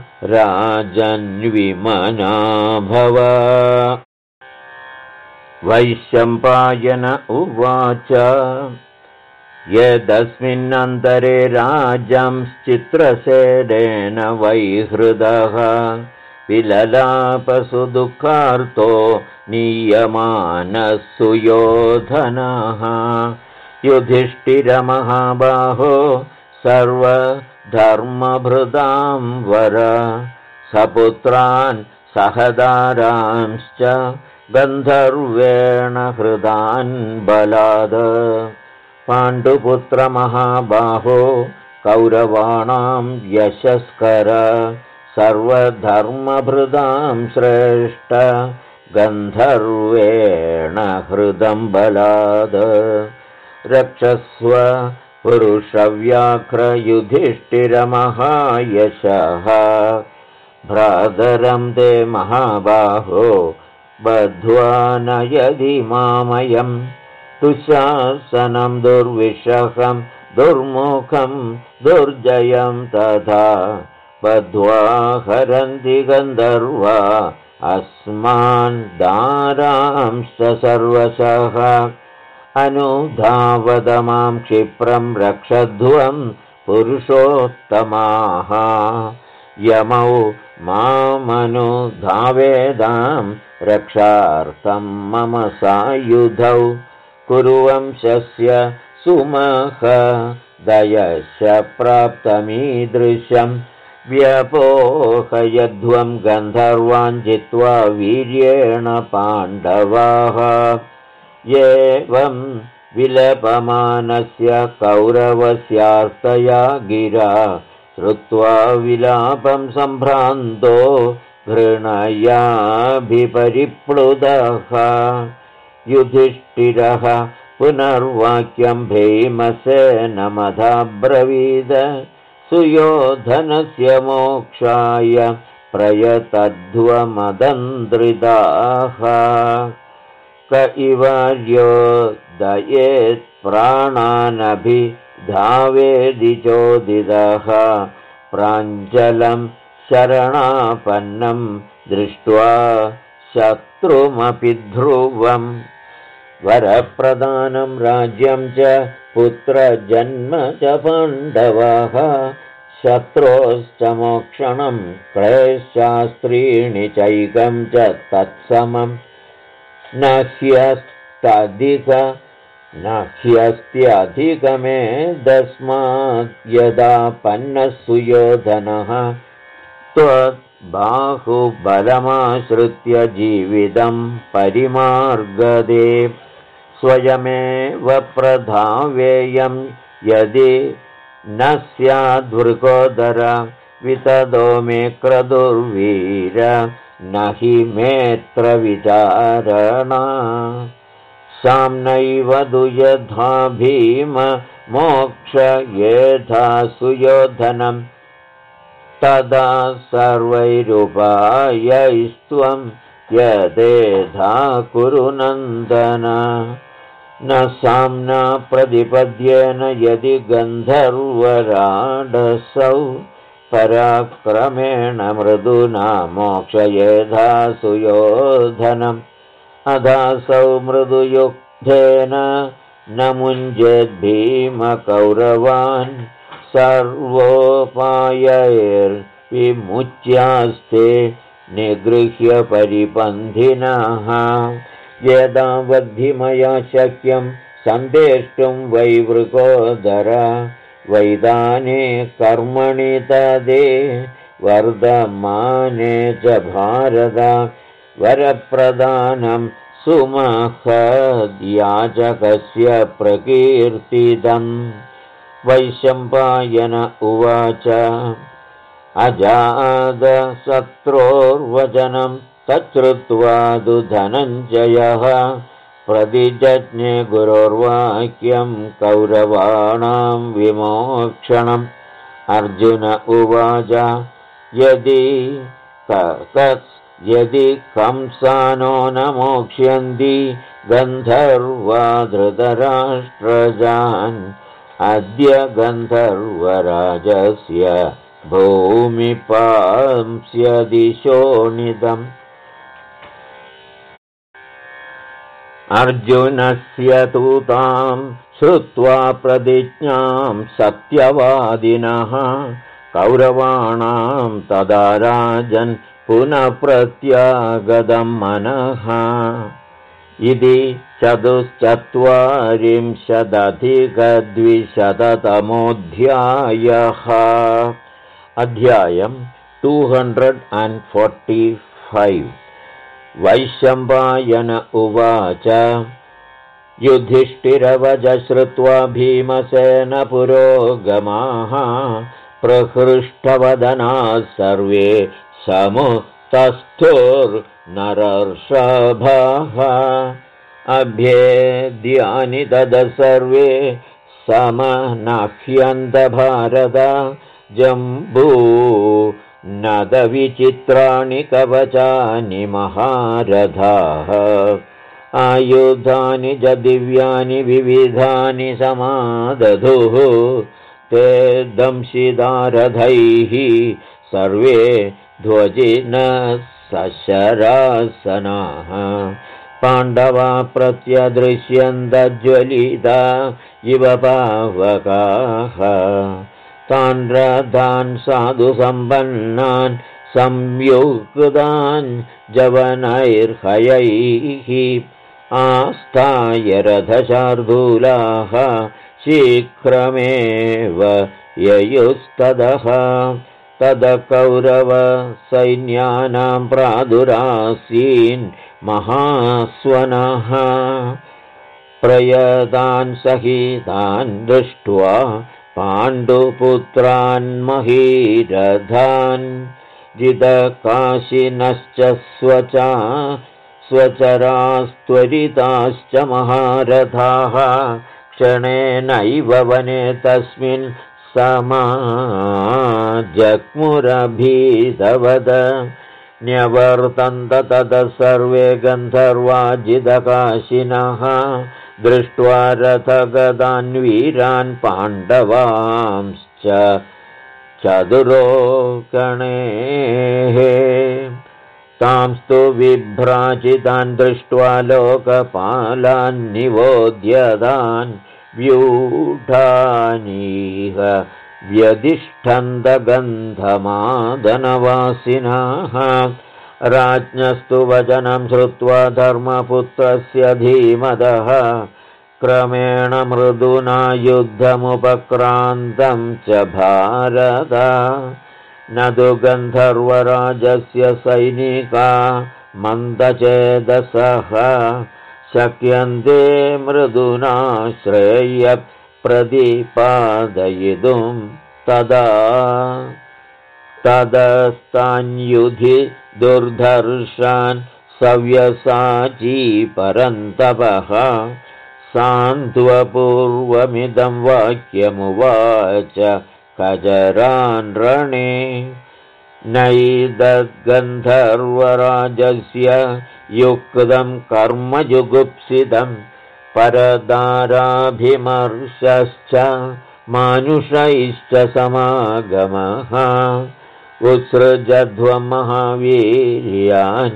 राजन्विमना भव। वैशम्पायन उवाच यदस्मिन्नन्तरे राजंश्चित्रसेनेन वैहृदः विललापसु दुःखार्तो नीयमानः सुयोधनः युधिष्ठिरमहाबाहो सर्वधर्मभृतां वर सपुत्रान् सहदारांश्च गन्धर्वेण हृदान् बलाद पाण्डुपुत्रमहाबाहो कौरवाणां यशस्कर सर्वधर्मभृदां श्रेष्ठ गन्धर्वेण हृदं बलाद रक्षस्व पुरुषव्याघ्रयुधिष्ठिरमहायशः भ्रातरं ते महाबाहो बद्ध्वा नयति मामयम् दुःशासनं दुर्विषहं दुर्मुखं दुर्जयं तथा बद्ध्वा हरन्ति गन्धर्वा अस्मान् दारांश्च सर्वशः अनुधावदमां क्षिप्रं रक्षध्वं पुरुषोत्तमाः यमौ मामनुधावेदां रक्षार्थं मम सायुधौ कुरुवंशस्य सुमहदयश्च प्राप्तमीदृशं व्यपोहयध्वं गन्धर्वान् जित्वा वीर्येण पाण्डवाः एवं विलपमानस्य कौरवस्यार्तया गिरा श्रुत्वा विलापं सम्भ्रान्तो घृणयाभिपरिप्लुदः युधिष्ठिरः पुनर्वाक्यं भीमसेनमधाब्रवीद सुयोधनस्य मोक्षाय प्रयतध्वमदन्द्रिदाः क इवार्योदयेत् प्राणानभिधावेदिचोदितः प्राञ्जलं शरणापन्नं दृष्ट्वा शत्रुमपि ध्रुवम् वरप्रदानं राज्यं च पुत्रजन्म च पाण्डवाः शत्रोश्च मोक्षणं क्लेशास्त्रीणि चैकं च तत्समम् न ह्यस्त्यधिकमेदस्मात् यदा पन्नः सुयोधनः त्वद्बाहुबलमाश्रित्य जीवितं परिमार्गदे स्वयमेव प्रधावेयं यदि न स्याद्वृकोदर वितदो मे क्रतुर्वीर न हि मेऽत्र विचारणा साम्नैव तु यथा भीम मोक्ष यथा सुयोधनं तदा सर्वैरुपायैस्त्वं यदेधा कुरु नन्दन न साम्ना प्रतिपद्येन यदि गन्धर्वराडसौ पराक्रमेण मृदुना मोक्षयेधा सुयोधनम् अधासौ मृदुयुक्तेन न मुञ्चेद्भीमकौरवान् सर्वोपायैर्विमुच्यास्ते निगृह्य परिपन्थिनः यदावद्धिमया शक्यं सन्देष्टुं वैवृकोदर वैदाने कर्मणि तदे वर्धमाने च भारत वरप्रदानं सुमहद्याचकस्य प्रकीर्तितम् वैशम्पायन उवाच अजातशत्रोर्वचनं तच्छ्रुत्वा तु धनञ्जयः प्रतिजज्ञे गुरोर्वाक्यं कौरवाणां विमोक्षणम् अर्जुन उवाच यदि कंसानो न मोक्ष्यन्ति गन्धर्वा धृतराष्ट्रजान् अद्य गन्धर्वराजस्य भूमिपांस्यदि शोणितम् अर्जुनस्य तु तां श्रुत्वा प्रतिज्ञां सत्यवादिनः कौरवाणां तदा राजन् पुनः प्रत्यागतं मनः इति 44,200-तमोऽध्यायः अध्यायं 245 वैशम्पायन उवाच युधिष्ठिरवच श्रुत्वा भीमसेन पुरोगमाः प्रहृष्टवदनाः सर्वे समुत्तस्थुर्नरर्षभः अभ्येद्यानि तद सर्वे समनह्यन्तभारत जम्बू नदविचित्राणि कवचानि महारथाः आयुधानि च दिव्यानि विविधानि समादधुः ते दंशिदारथैः सर्वे ध्वजिनः सशरासनाः पाण्डवा प्रत्यदृश्यन्तज्वलिता इव पावकाः तान् रथान् साधुसम्पन्नान् संयुक्तान् जवनैर्हयैः आस्थाय रथशार्दूलाः शीघ्रमेव ययुस्ततः तद कौरवसैन्यानां प्रादुरासीन् महास्वनः प्रयतान् सहितान् दृष्ट्वा पाण्डुपुत्रान् महीरथान् जितकाशिनश्च स्वचरास्त्वरिताश्च महारथाः क्षणेनैव वने तस्मिन् समाजग्मुरभीतवद न्यवर्तन्त ततः सर्वे गन्धर्वाजितकाशिनः दृष्ट्वा रथगदान् वीरान् पाण्डवांश्च चतुरोगणेः तांस्तु विभ्राजितान् दृष्ट्वा लोकपालान् निवोद्यतान् व्यूढानीह व्यधिष्ठन्तगन्धमादनवासिनः राज्ञस्तु वचनं श्रुत्वा धर्मपुत्रस्य धीमतः क्रमेण मृदुना युद्धमुपक्रान्तं च भारत न तु गन्धर्वराजस्य सैनिका मन्दचेदसः शक्यन्ते मृदुना श्रेयप्रतिपादयितुं तदा तदस्तान्युधि दुर्धर्षान् सव्यसाची परन्तपः सान्त्वपूर्वमिदं वाक्यमुवाच खजरान् रणे नैदद्गन्धर्वराजस्य युक्तं कर्मजुगुप्सितं परदाराभिमर्शश्च मानुषैश्च समागमः उत्सृजध्वं महावीर्यान्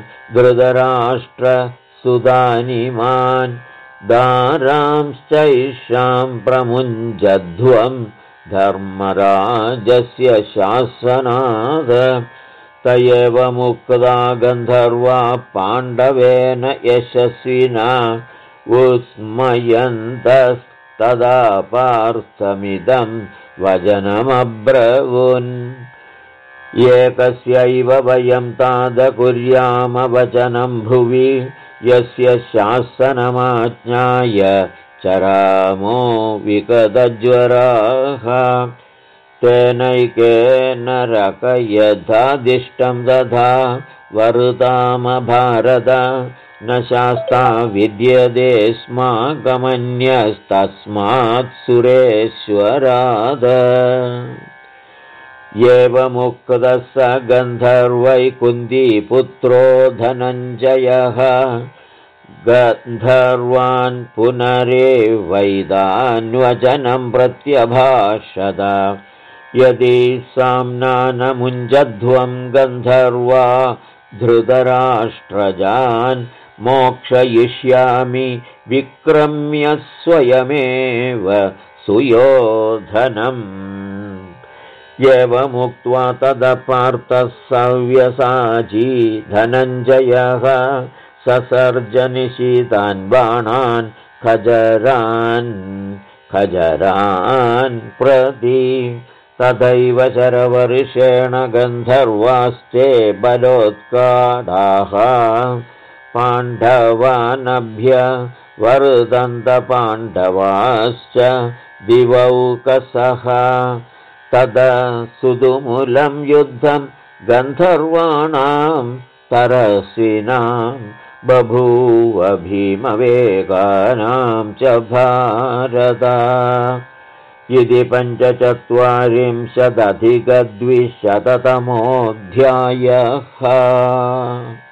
धृतराष्ट्रसुतानिमान् दारांश्चैषां प्रमुञ्जध्वं धर्मराजस्य शासनाद त एव मुक्ता गन्धर्वा पाण्डवेन यशस्विना विस्मयन्तस्तदा पार्थमिदं वचनमब्रवन् एकस्यैव वयं ताद कुर्याम वचनं भुवि यस्य शासनमाज्ञाय चरामो विगतज्वराः तेनैकेन रकयथादिष्टं तथा वरुताम भारत न शास्ता विद्यते स्माकमन्यस्तस्मात् सुरेश्वराद एवमुक्तः स गन्धर्वैकुन्तीपुत्रो धनञ्जयः गन्धर्वान् पुनरेवैदान्वचनं प्रत्यभाषत यदि साम्नानमुञ्जध्वं गन्धर्वा धृतराष्ट्रजान् मोक्षयिष्यामि विक्रम्य स्वयमेव सुयोधनम् एवमुक्त्वा तदपार्थः सव्यसाची धनञ्जयः ससर्जनिशीतान् बाणान् खजरान् प्रति तथैव शरवर्षेण गन्धर्वास्ते बलोत्काडाः पाण्डवानभ्य वर्धन्त पाण्डवाश्च दिवौकसः तदा सुदुमूलं युद्धं गन्धर्वाणां तरस्विनां बभूव भीमवेगानां च भारत इति 45-अधिक-200तमोऽध्यायः।